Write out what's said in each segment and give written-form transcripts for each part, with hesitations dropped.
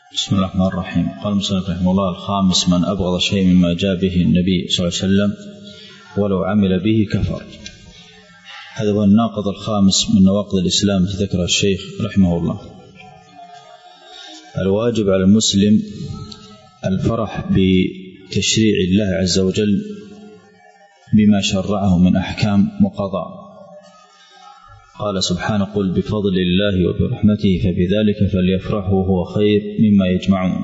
بسم الله الرحمن الرحيم. قال المصنف رحمه الله: الخامس من أبغض شيء مما جاء به النبي صلى الله عليه وسلم ولو عمل به كفر. هذا هو الناقض الخامس من نواقض الإسلام ذكر الشيخ رحمه الله. الواجب على المسلم الفرح بتشريع الله عز وجل بما شرعه من أحكام وقضاء. قال سبحانه: قل بفضل الله وبرحمته فبذلك فليفرحوا هو خير مما يجمعون.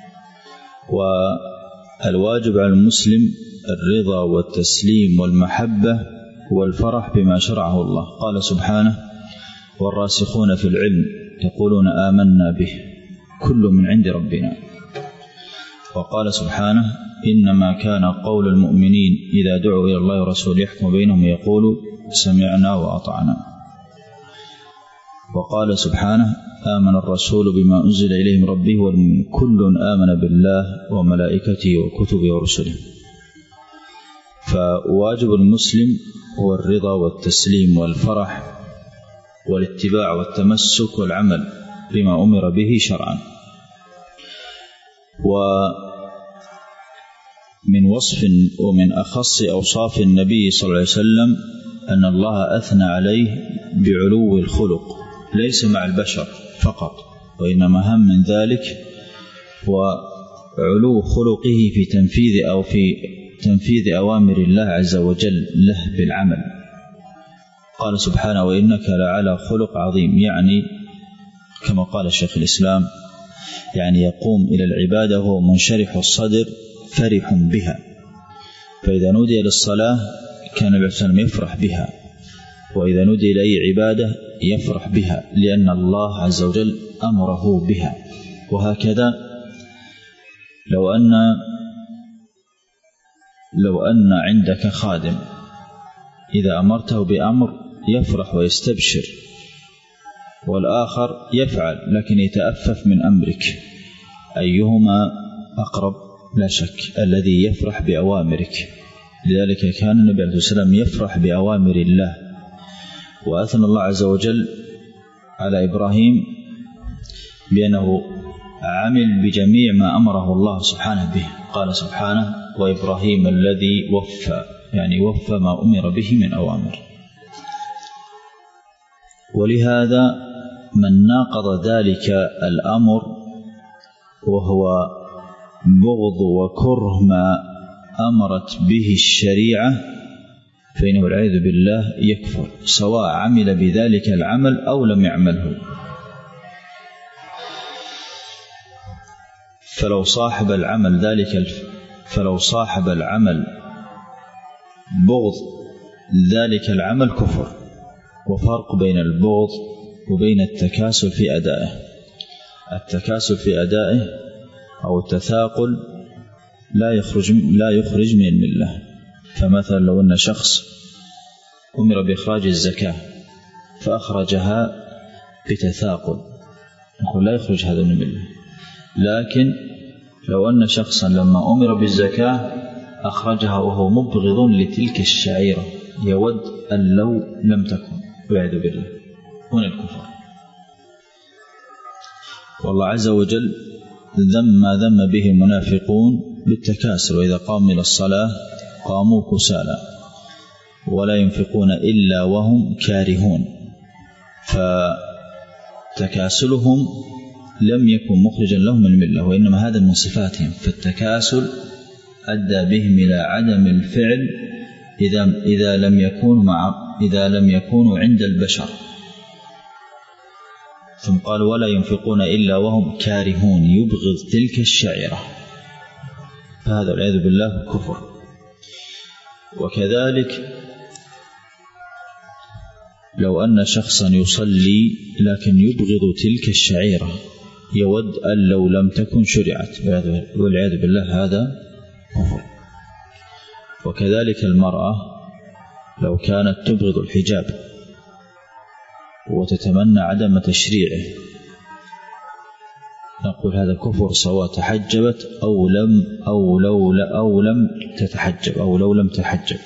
والواجب على المسلم الرضا والتسليم والمحبة والفرح بما شرعه الله. قال سبحانه: والراسخون في العلم يقولون آمنا به كل من عند ربنا. وقال سبحانه: إنما كان قول المؤمنين إذا دعوا إلى الله ورسوله يحكم بينهم يقولوا سمعنا وأطعنا. وقال سبحانه: آمن الرسول بما أنزل إليه من ربه كل آمن بالله وملائكته وكتبه ورسله. فواجب المسلم هو الرضا والتسليم والفرح والاتباع والتمسك والعمل بما أمر به شرعا. ومن وصف ومن أخص أوصاف النبي صلى الله عليه وسلم أن الله أثنى عليه بعلو الخلق، ليس مع البشر فقط، وإنما هم من ذلك وعلو خلقه في تنفيذ أوامر الله عز وجل له بالعمل. قال سبحانه: وإنك لعلى خلق عظيم، يعني كما قال شيخ الإسلام، يعني يقوم إلى العبادة وهو منشرح الصدر فرح بها. فإذا نودي للصلاة كان النبي صلى الله عليه وسلم يفرح بها، وإذا نودي إلى أي عبادة يفرح بها، لأن الله عز وجل أمره بها. وهكذا لو أن عندك خادم إذا أمرته بأمر يفرح ويستبشر، والآخر يفعل لكن يتأفف من أمرك، أيهما أقرب؟ لا شك الذي يفرح بأوامرك. لذلك كان النبي عليه الصلاة والسلام يفرح بأوامر الله. وأثنى الله عز وجل على إبراهيم بأنه عمل بجميع ما أمره الله سبحانه به. قال سبحانه: وإبراهيم الذي وفى، يعني وفى ما أمر به من أوامر. ولهذا من ناقض ذلك الأمر وهو بغض وكره ما أمرت به الشريعة فإنه والعياذ بالله يكفر، سواء عمل بذلك العمل أو لم يعمله. فلو صاحب العمل بغض ذلك العمل كفر. وفرق بين البغض وبين التكاسل في أدائه. التكاسل في أدائه أو التثاقل لا يخرج من الملة. فمثلا لو أن شخص أمر بإخراج الزكاة فأخرجها بتثاقل نقول لا يخرج هذا من الملة. لكن لو أن شخصا لما أمر بالزكاة أخرجها وهو مبغض لتلك الشعيرة يود أن لو لم تكن، والعياذ بالله، هنا الكفر. والله عز وجل ذم به المنافقون بالتكاسل، وإذا قاموا إلى الصلاة قاموا كسالى ولا ينفقون إلا وهم كارهون. فتكاسلهم لم يكن مخرجا لهم من الملة، وإنما هذا من صفاتهم. فالتكاسل أدى بهم إلى عدم الفعل إذا لم يكونوا عند البشر. ثم قال: ولا ينفقون إلا وهم كارهون، يبغض تلك الشعيرة. فهذا والعياذ بالله كفر. وكذلك لو أن شخصا يصلي لكن يبغض تلك الشعيرة يود أن لو لم تكن شرعت، والعياذ بالله، هذا كفر. وكذلك المرأة لو كانت تبغض الحجاب وتتمنى عدم تشريعه نقول هذا كفر، سواء تحجبت أو لم تتحجب أو لو لم تحجب.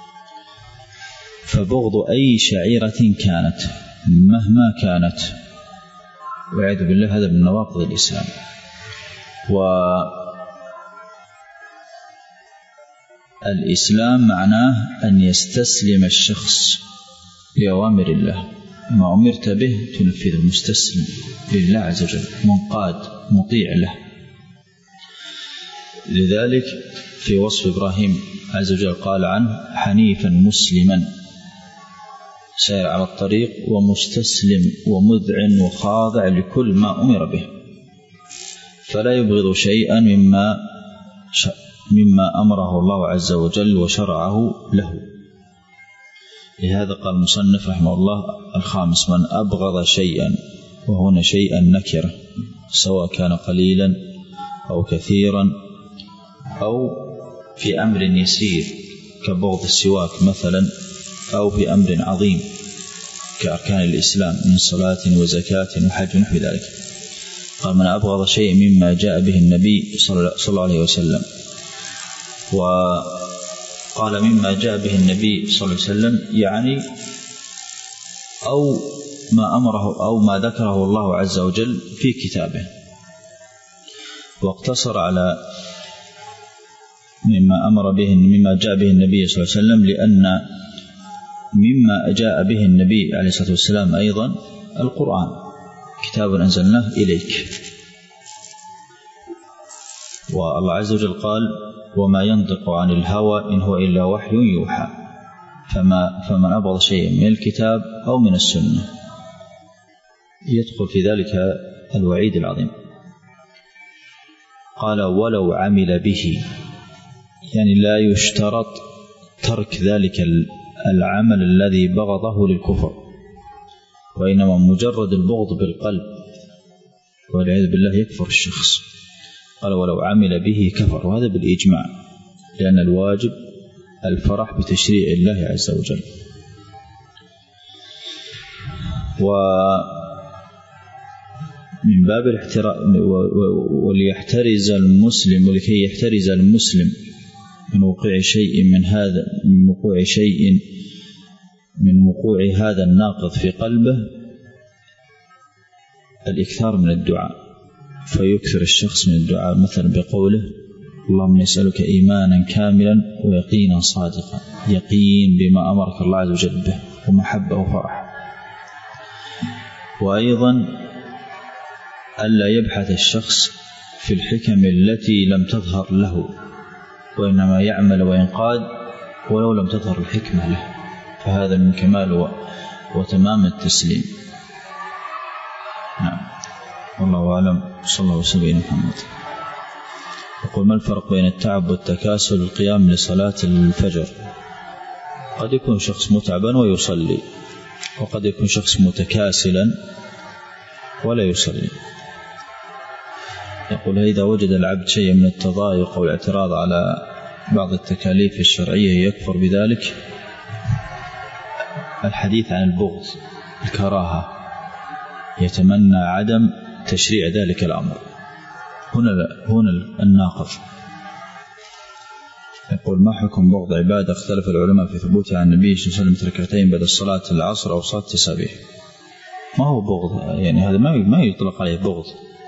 فبغض أي شعيرة كانت مهما كانت والعياذ بالله هذا من نواقض الإسلام. والإسلام معناه أن يستسلم الشخص لأوامر الله، ما أمرت به تنفذه، مستسلم لله عز وجل، منقاد مطيع له. لذلك في وصف إبراهيم عز وجل قال عنه حنيفا مسلما سائر على الطريق ومستسلم ومذعن وخاضع لكل ما أمر به، فلا يبغض شيئا مما أمره الله عز وجل وشرعه له. لهذا قال المصنف رحمه الله الخامس: من أبغض شيئا، وهنا شيئا نكرة، سواء كان قليلا أو كثيرا أو في أمر يسير كبغض السواك مثلا، أو في أمر عظيم كأركان الإسلام من صلاة وزكاة وحج ونحو ذلك. قال: من أبغض شيء مما جاء به النبي صلى الله عليه وسلم. وقال مما جاء به النبي صلى الله عليه وسلم يعني أو ما أمره أو ما ذكره الله عز وجل في كتابه، واقتصر على مما جاء به النبي صلى الله عليه وسلم، لأن مما جاء به النبي عليه الصلاة والسلام أيضا القرآن، كتاب أنزلناه إليك. والله عز وجل قال: وما ينطق عن الهوى إن هو إلا وحي يوحى. فمن أبغض شيء من الكتاب أو من السنة يدخل في ذلك الوعيد العظيم. قال: ولو عمل به، يعني لا يشترط ترك ذلك العمل الذي بغضه للكفر، وإنما مجرد البغض بالقلب والعياذ بالله يكفر الشخص. قال: ولو عمل به كفر، وهذا بالإجماع، لأن الواجب الفرح بتشريع الله عز وجل. ومن باب وليحترز المسلم، ولكي يحترز المسلم من وقوع هذا الناقض في قلبه، الإكثار من الدعاء. فيكثر الشخص من الدعاء مثلا بقوله: اللهم نسألك إيمانا كاملا ويقينا صادقا، يقين بما أمرك الله عز وجل به، ومحبة وفرح. وأيضا ألا يبحث الشخص في الحكم التي لم تظهر له، وإنما يعمل وينقاد ولو لم تظهر الحكمة له، فهذا من كمال وتمام التسليم. نعم، والله أعلم. صلى الله وسلم على محمد. يقول: ما الفرق بين التعب والتكاسل القيام لصلاة الفجر؟ قد يكون شخص متعبا ويصلي، وقد يكون شخص متكاسلا ولا يصلي. يقول: إذا وجد العبد شيء من التضايق أو الاعتراض على بعض التكاليف الشرعية يكفر بذلك؟ الحديث عن البغض، الكراهة، يتمنى عدم تشريع ذلك الأمر، هنا الناقض. يقول: ما حكم بغض عبادة اختلف العلماء في ثبوتها عن النبي صلى الله عليه وسلم تركتين بعد الصلاة العصر أو صلاة التسابيح؟ ما هو بغض، يعني هذا ما يطلق عليه بغض،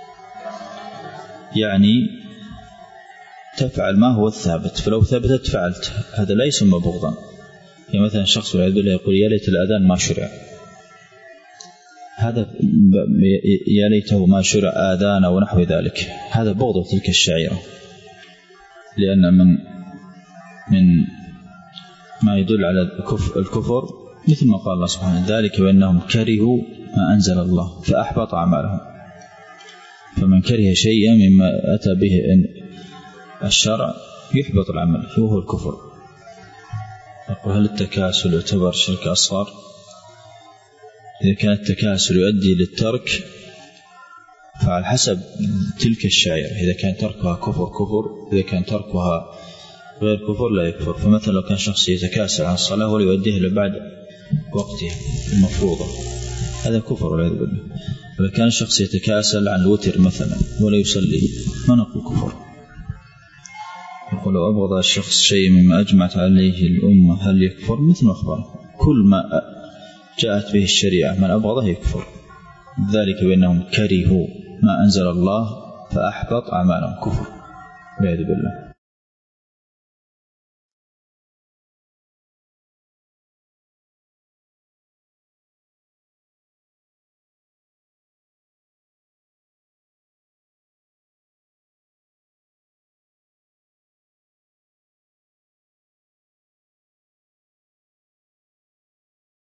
يعني تفعل ما هو الثابت، فلو ثبتت فعلت، هذا لا يسمى بغضا. يعني مثلا شخص والعياذ بالله يقول: يا ليت الأذان ما شرع، هذا يا ليته ما شرع آذان ونحو ذلك، هذا بغض تلك الشعيرة، لأن من ما يدل على الكفر مثل ما قال الله سبحانه: ذلك وإنهم كرهوا ما أنزل الله فأحبط أعمالهم. فمن كره شيئا مما أتى به الشرع يحبط العمل، وهو الكفر. يقول: هل التكاسل يعتبر شرك أصغر؟ إذا كان التكاسل يؤدي للترك فعلى حسب تلك الشعيرة، إذا كان تركها كفر، إذا كان تركها غير كفر لا يكفر. فمثلا لو كان شخص يتكاسل عن الصلاة ولا يؤديها لبعد وقتها المفروضة، هذا كفر والعياذ بالله. إذا كان شخص يتكاسل عن الوتر مثلا ولا يصلي، ما نقول كفر. يقول: لو أبغض الشخص شيء مما أجمعت عليه الأمة هل يكفر؟ مثل ما أخبره، كل ما جاءت به الشريعة من أبغضه يكفر. ذلك بأنهم كرهوا ما أنزل الله فأحبط أعمالهم، كفر والعياذ بالله.